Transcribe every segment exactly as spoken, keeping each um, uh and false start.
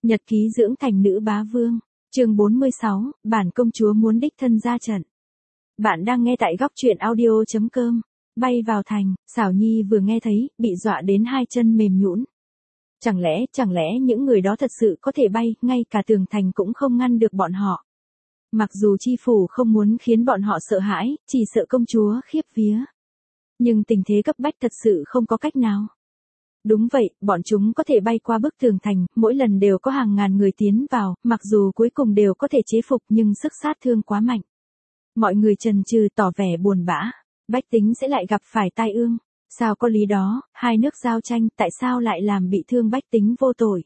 Nhật ký dưỡng thành nữ bá vương, chương bốn mươi sáu, bản công chúa muốn đích thân ra trận. Bạn đang nghe tại góc truyện audio chấm com. Bay vào thành, Xảo Nhi vừa nghe thấy, bị dọa đến hai chân mềm nhũn. Chẳng lẽ, chẳng lẽ những người đó thật sự có thể bay, ngay cả tường thành cũng không ngăn được bọn họ. Mặc dù chi phủ không muốn khiến bọn họ sợ hãi, chỉ sợ công chúa khiếp vía. Nhưng tình thế cấp bách thật sự không có cách nào. Đúng vậy, bọn chúng có thể bay qua bức tường thành, mỗi lần đều có hàng ngàn người tiến vào, mặc dù cuối cùng đều có thể chế phục nhưng sức sát thương quá mạnh. Mọi người chần chừ tỏ vẻ buồn bã, bách tính sẽ lại gặp phải tai ương. Sao có lý đó, hai nước giao tranh, tại sao lại làm bị thương bách tính vô tội?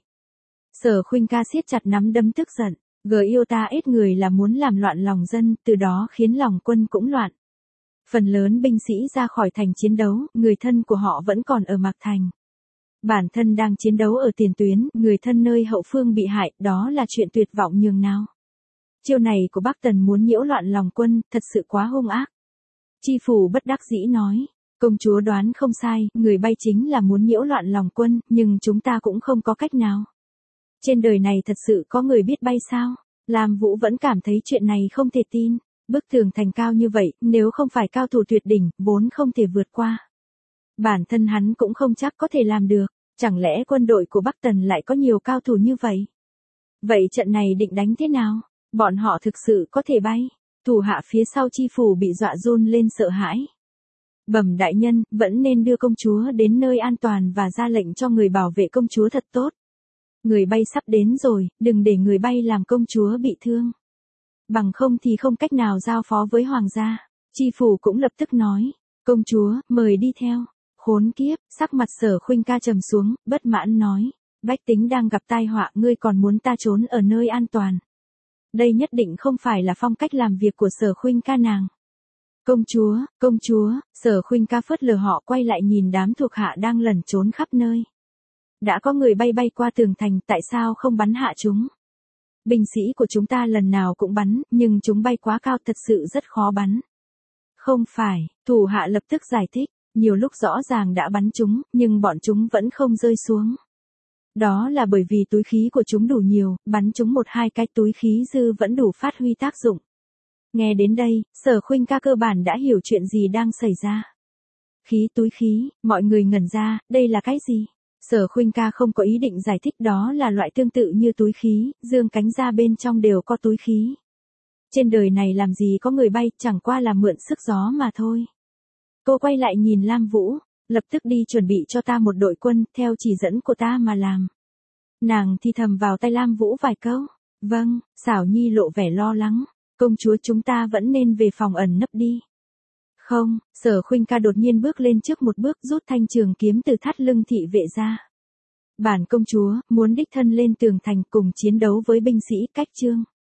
Sở Khuynh Ca siết chặt nắm đấm tức giận, gờ yêu ta ít người là muốn làm loạn lòng dân, từ đó khiến lòng quân cũng loạn. Phần lớn binh sĩ ra khỏi thành chiến đấu, người thân của họ vẫn còn ở Mạc Thành. Bản thân đang chiến đấu ở tiền tuyến, người thân nơi hậu phương bị hại, đó là chuyện tuyệt vọng nhường nào. Chiêu này của Bắc Tần muốn nhiễu loạn lòng quân, thật sự quá hung ác. Chi phủ bất đắc dĩ nói, công chúa đoán không sai, người bay chính là muốn nhiễu loạn lòng quân, nhưng chúng ta cũng không có cách nào. Trên đời này thật sự có người biết bay sao? Lam Vũ vẫn cảm thấy chuyện này không thể tin. Bức tường thành cao như vậy, nếu không phải cao thủ tuyệt đỉnh, vốn không thể vượt qua. Bản thân hắn cũng không chắc có thể làm được, chẳng lẽ quân đội của Bắc Tần lại có nhiều cao thủ như vậy? Vậy trận này định đánh thế nào? Bọn họ thực sự có thể bay? Thủ hạ phía sau chi phủ bị dọa run lên sợ hãi. Bẩm đại nhân, vẫn nên đưa công chúa đến nơi an toàn và ra lệnh cho người bảo vệ công chúa thật tốt. Người bay sắp đến rồi, đừng để người bay làm công chúa bị thương. Bằng không thì không cách nào giao phó với hoàng gia. Chi phủ cũng lập tức nói, công chúa, mời đi theo. Khốn kiếp, sắc mặt Sở Khuynh Ca trầm xuống, bất mãn nói, bách tính đang gặp tai họa, ngươi còn muốn ta trốn ở nơi an toàn. Đây nhất định không phải là phong cách làm việc của Sở Khuynh Ca nàng. Công chúa, công chúa, Sở Khuynh Ca phớt lờ họ, quay lại nhìn đám thuộc hạ đang lẩn trốn khắp nơi. Đã có người bay bay qua tường thành, tại sao không bắn hạ chúng? Binh sĩ của chúng ta lần nào cũng bắn, nhưng chúng bay quá cao, thật sự rất khó bắn. Không phải, thủ hạ lập tức giải thích, nhiều lúc rõ ràng đã bắn chúng, nhưng bọn chúng vẫn không rơi xuống. Đó là bởi vì túi khí của chúng đủ nhiều, bắn chúng một hai cái túi khí dư vẫn đủ phát huy tác dụng. Nghe đến đây, Sở Khuynh Ca cơ bản đã hiểu chuyện gì đang xảy ra. Khí túi khí, mọi người ngẩn ra, đây là cái gì? Sở Khuynh Ca không có ý định giải thích, đó là loại tương tự như túi khí, dương cánh ra bên trong đều có túi khí. Trên đời này làm gì có người bay, chẳng qua là mượn sức gió mà thôi. Cô quay lại nhìn Lam Vũ, lập tức đi chuẩn bị cho ta một đội quân, theo chỉ dẫn của ta mà làm. Nàng thì thầm vào tay Lam Vũ vài câu. Vâng, Xảo Nhi lộ vẻ lo lắng, công chúa chúng ta vẫn nên về phòng ẩn nấp đi. Không, Sở Khuynh Ca đột nhiên bước lên trước một bước, rút thanh trường kiếm từ thắt lưng thị vệ ra. Bản công chúa muốn đích thân lên tường thành cùng chiến đấu với binh sĩ cách Trương.